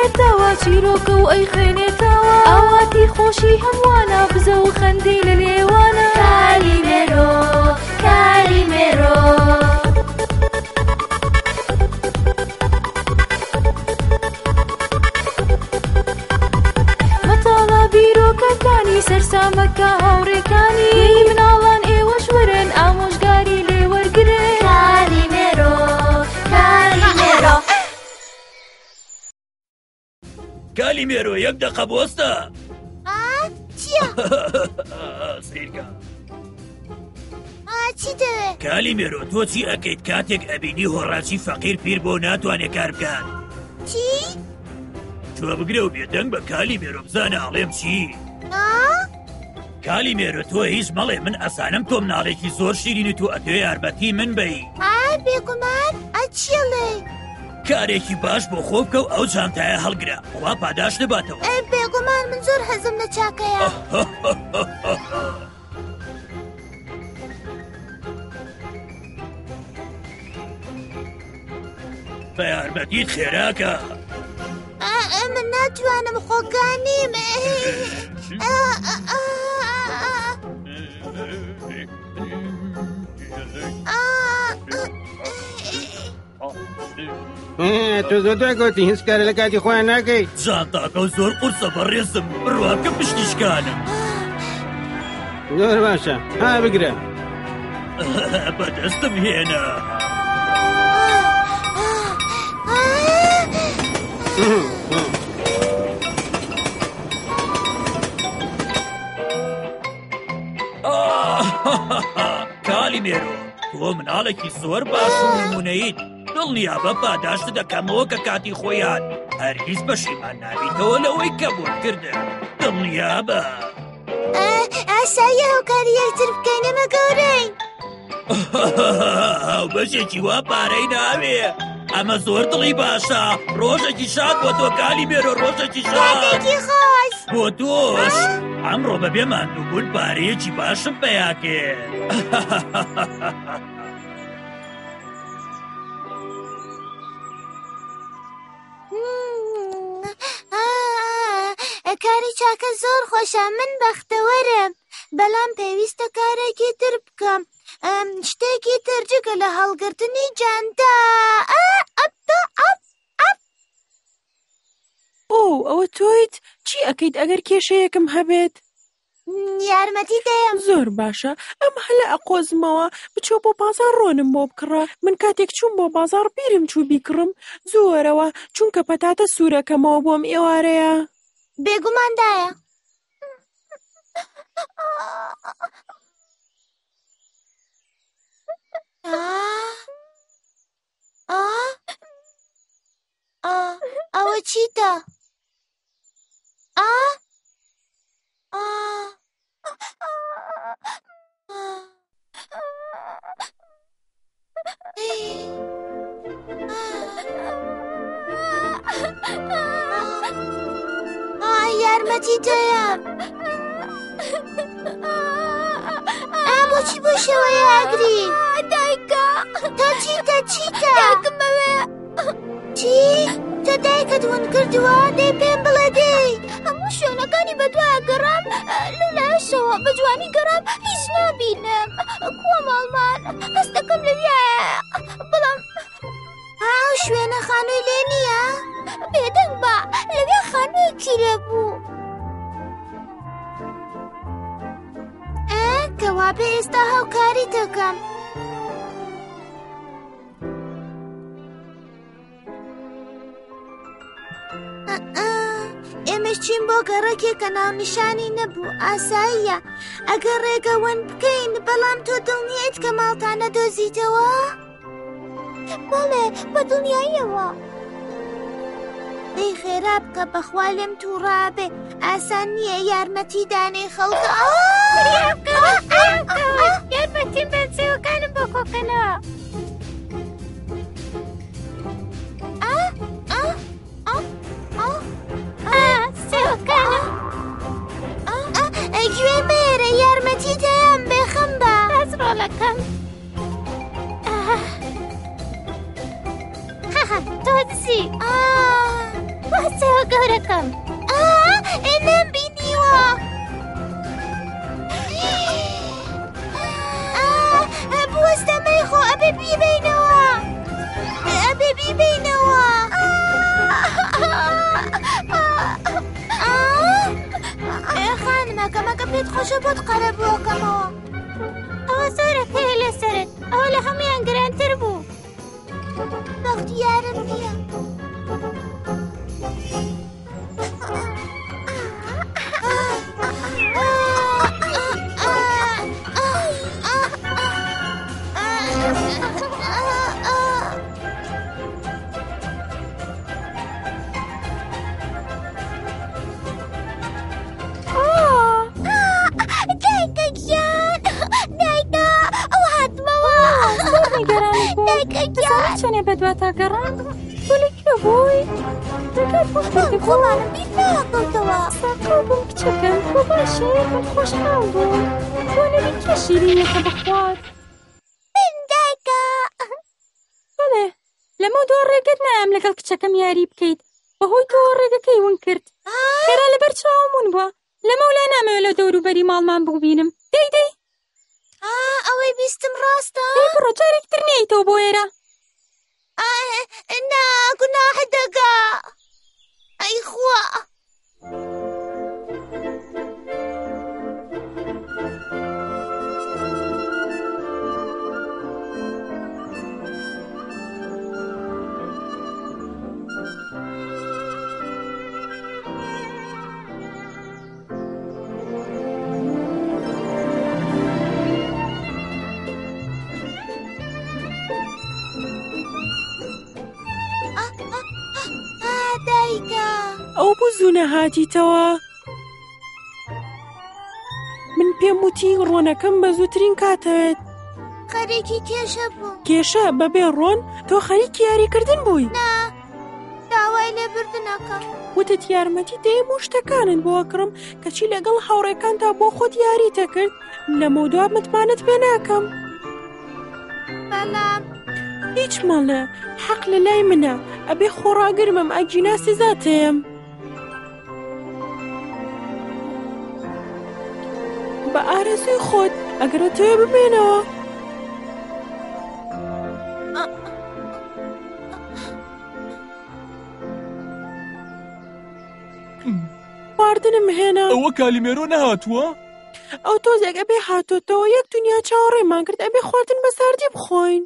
کردەوە چیرۆکە و ئەی خوێنێتەوە ئاواتی خۆشی هەموانە بزە و خەندەی لە لێوانە کالیمێرۆ کالیمێرۆ مەتاڵە بیرۆکەکانی سەرسامەکە هاوڕێکانی مناڵان ئێوەش وەرن ئامۆژگاری لێ وەرگرن کالیمێرۆ کالیمێرۆ کالیمێرۆ یەک دەقە بۆستە چییە؟ سیرکە چی دەوێت؟ کالیمێرۆ تۆ چی ئەکەیت کاتێک ئەبینی هۆڕاچی فەقیر پیر بۆ ناتوانێت کار بکات؟ چی؟ تۆ بگرە و بێدەنگ بە کالیمێرۆ بزانە ئاڵێم چی؟ کالیمێرۆ تۆ هیچ مەڵێ من ئەسانم تۆ مناڵێکی زۆر شیرین و تۆ ئەتوێ یارمەتی من بەی بێگومان ئەچیڵێ؟ کارێکی باش بۆ خۆ بکە و ئەو جانتایە هەڵگرە وا پاداش دەباتەوە بێگومان من زۆر حەزم لە چاکەیە بە یارمەتیت خێراکە من ناتوانم خۆگانیم تۆ زۆر دوای گوتی هیچ کارە لە کاتی خۆیان ناکەی جانتاکە و زۆر قورسە بەڕێزم بڕوابکە پشتیشکانم زۆر باشە ها بگرە بەدەستم هێنا کالیمێرۆ تۆ مناڵێکی زۆر باش و نمونەیت دڵنیا بە پاداشت دەکەمەوە کە کاتی خۆیان هەرگیز بەشیمان نابیتەوە لەوەی کە بۆت کردن دڵنیا بە ئاسایی هاوکاری یەکتر بکەین ئەمە گەورەین هاو بەشێکی وا پارەی ناوێ ئەمە زۆر دڵی باشە ڕۆژێکی شاد بۆ تۆ کالیمێرۆ ڕۆژێکی شاد خۆش بۆ تۆش ئەمڕۆ بەبێ ماندووبوون پارەیەکی باشم پێیاکێ کاری چاکە زۆر خۆشە من بەختەوەرم بەڵام پێویستە کارێکی تر بکەم شتێکی تر جگە لە هەڵگرتنی جانتا ئەوە تۆیت چی ئەکەیت ئەگەر کێشەیەکم هەبێت یارمەتی دەیەم زۆر باشە ئەم هەلە ئەقۆزمەوە بچۆ بۆ بازار ڕۆنم بۆ بکڕە من کاتێک چوون بۆ بازار بیرم چوو بیکڕم زۆرەوە چونکە پەتاتە سوورەکەمەوە بۆم ئێوارەیە بێگوماندایە ئەوە چیتە؟ یارمەتی دەیەم بۆچی بۆ شێوەیە ئەگری؟ دایکە تۆ چیتە چی؟ تۆ دایکت ون کردووە دەی پێم بڵێ دەی هەموو شوێنەکانی بەدوایە گەڕام لەلایەشەوە بە جوانی گەڕام هیچ نابینم کووە ماڵمان هەست دەکەم لەویایە بەڵام شوێنە خانووی لێ نییە؟ بێدەنگ بە لەوێ خانوویەکی لێبوو کەوا بێ ئێستا هاوکاری دەکەم ئێمەش چین بۆ گەڕەکێکە ناونیشانی نەبوو ئاساییە ئەگەر ڕێگەوەن بکەین بەڵام تۆ دڵنیایت کە ماڵتانە دۆزیتەوە؟ بەڵێ بە دڵنیاییەوە دەی خێرا بکە بەخوا لێم تووڕابێ ئاسان نییە یارمەتی دانەی خەڵکە یارمەتیم بەن سێوەکانم بۆ کۆکەنەوە سێوەکانم گوێ مێرە یارمەتی دەیان بێخەم بە ئەزڕۆڵەکەم تۆ دزی سێوە گەورەکەم نەمبینیوە بوەستەمەی خۆ ئەبێ بیبینەوە خانمە کەمەکە پێت خۆشە بۆت قەرە بووەکەمەوە ئەوە زۆرەکەیە لەسەرت ئەوە لە هەمویان گرانتر بوو بەختیارم نییە چەنێ بەدواتە گەڕان بۆلێکە بووی دەگەر خۆشکردی خۆمانم بیر ناکەوتەوە ساقا بووم کچەکەم بۆ باشێ من خۆشحاڵ بووم بۆ نەبی کێشیرینەکە بخوات دایکە بەڵێ لەمە دۆ ڕێگەت نایام لەگەڵ کچەکەم یاری بکەیت بەهۆی تۆ ڕێگەکەی ون کرد خێرا لەبەر چاومون بووە لەمە ولا نامەوێت لە دەوروبەری ماڵمان بووبینم دەی ئەوەی بیستم ڕاستە بڕۆ جارێکتر نێیتەوە بۆ ئێرە نا گوناح دەگا ئەی خوا ئەو بوو زوو نەهاتیتەوە من پێم وتی ڕۆنەکەم بە زووترین کاتەوێت خەریکی کێشە بوو کێشە بەبێ ڕۆن تۆ خەریکی یاریکردن بووی داوای لێبردنەکەم وتت یارمەتی دەیم و شتەکانت بۆ کڕم کەچی لەگەڵ هاوڕێکانتا بۆ خۆت یاریتە کرد لەمە دواب متمانت پێ ناکەم بەڵام هیچ مەڵێ حەق لە لای منە ئەبێ خۆڕاگرمم ئەگینا سزاتێم بە ئارەزوی خۆت ئەگەرە تۆی ببێنەوە خواردنم هێنا ئەوە کالیمێرۆ نەهاتووە؟ ئەو تۆزێک ئەبێ هاتۆتەوە یەک دنیا چاوەڕێمان کرد ئەبێ خواردن بە ساردی بخۆین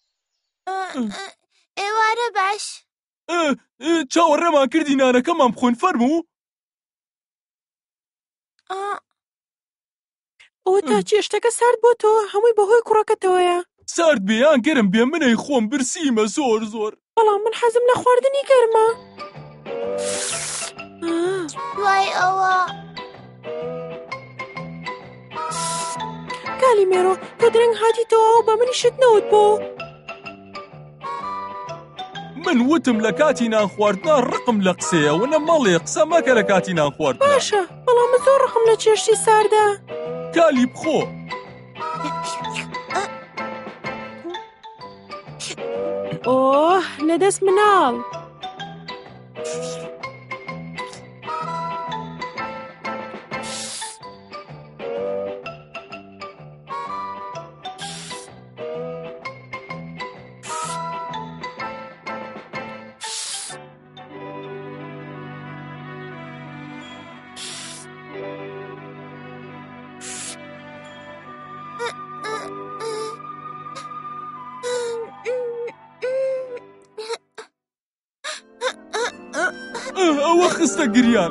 ئێوارە باش چاوەڕێمان کردی نانەکەمان بخۆین فەرموو ئەوە تا چێشتەکە سارد بۆ تۆ هەمووی بەهۆی کوڕەکەتەوەیە سارد بێیان گەرم بێ منەی خۆم برسیمە زۆر بەڵام من حەزم لە خواردنی گەرمە دوای ئەوە کالیمێرۆ تۆ درەنگ هاتیتەوە و بە منی شت نەوت بۆ من وتم لە کاتی نان خواردنا ڕقم لە قسەیە و نە مەڵێ قسە مەکە لە کاتی نان خواردنا باشە بەڵام من زۆر ڕقم لە چێشتی ساردا کالی بخۆ ئۆه لەدەست مناڵ ئەوە خستە گریان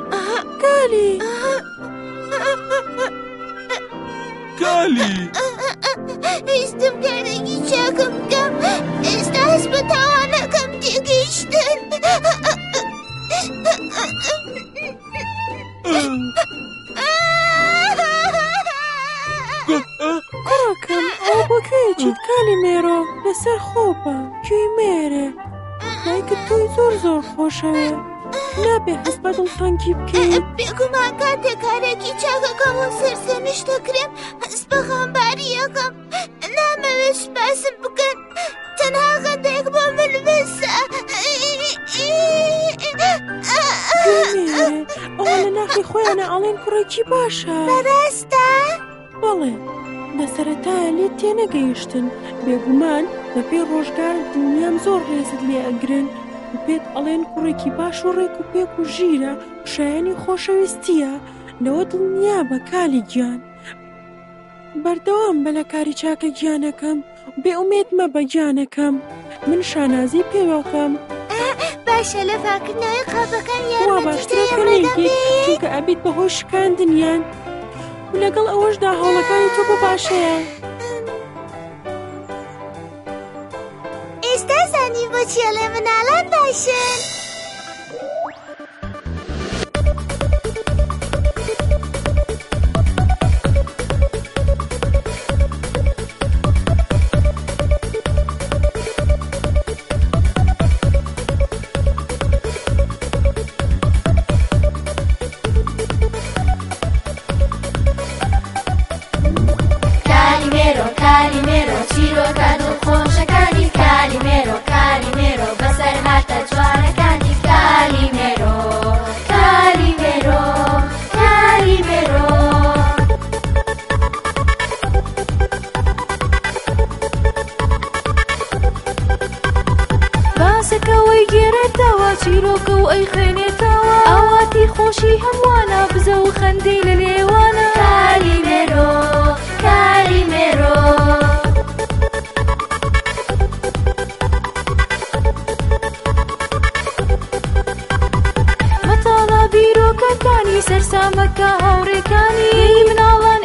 کالی هیچتم کارێکی چاکم بکەم ئێستا هەست بە تاوانەکەم تێگەیشتن کوڕەکەم ئەو بۆ کوێیەکیت کالیمێرۆ لەسەر خۆپە کوێی مێرە دایکت تۆی زۆر خۆشەوێ نابێ هەست بە دڵتەنگی بکەیت بێگومان کاتێک کارێکی چاکەکەم و سەرسەنیشت دەکرێم هەست بە خەمباریەکەم نامەوێت سوپاسم بکەن تەنها خەندێک بۆ من بەسە ئەوە لە ناخی خۆیانە ئەڵێن کوڕێکی باشە. بەڕاستە؟ بەڵێ لە سەرەتایە لێ تێنەگەیشتن، بێگومان بە پێی ڕۆژگار دڵنیام زۆر ڕێزت لێ ئەگرن و پێت ئەڵێن کوڕێکی باش و ڕێک و پێک و ژیرە و شایانی خۆشەویستیە. لەوە دڵنیا بە کالی گیان. بەردەوام بە لە کاری چاکە گیانەکەم و بێئومێد مەبە گیانەکەم. من شانازی پێوەکەم. باشە لە پاکردنەوەی قاپەکان وا یارمەتی باشترەکەمێکی چونکە ئەبیت بەهۆی شکاندنیان و لەگەڵ ئەوەشدا هەوڵەکانی تۆ بۆ باشەیە. ئێستا زانی بۆچی ئەڵێ مناڵان باشن. کالیمێرۆ چیرۆکە دڵخۆشەکانی کالیمێرۆ کالیمێرۆ بەسەر هاتە جوانەکانی کالیمێرۆ کالیمێرۆ کالیمێرۆ باسەکەوەی گێرێتەوە چیرۆکە و ئەی خوێنێتەوە ئاواتی خۆشی هەمووانە بزە و خەندەی لە لێوانە کالیمێرۆ کالیمێرۆ مەتاڵە بیرۆکەکانی سەرسامەکە هاوڕێکانی مناڵان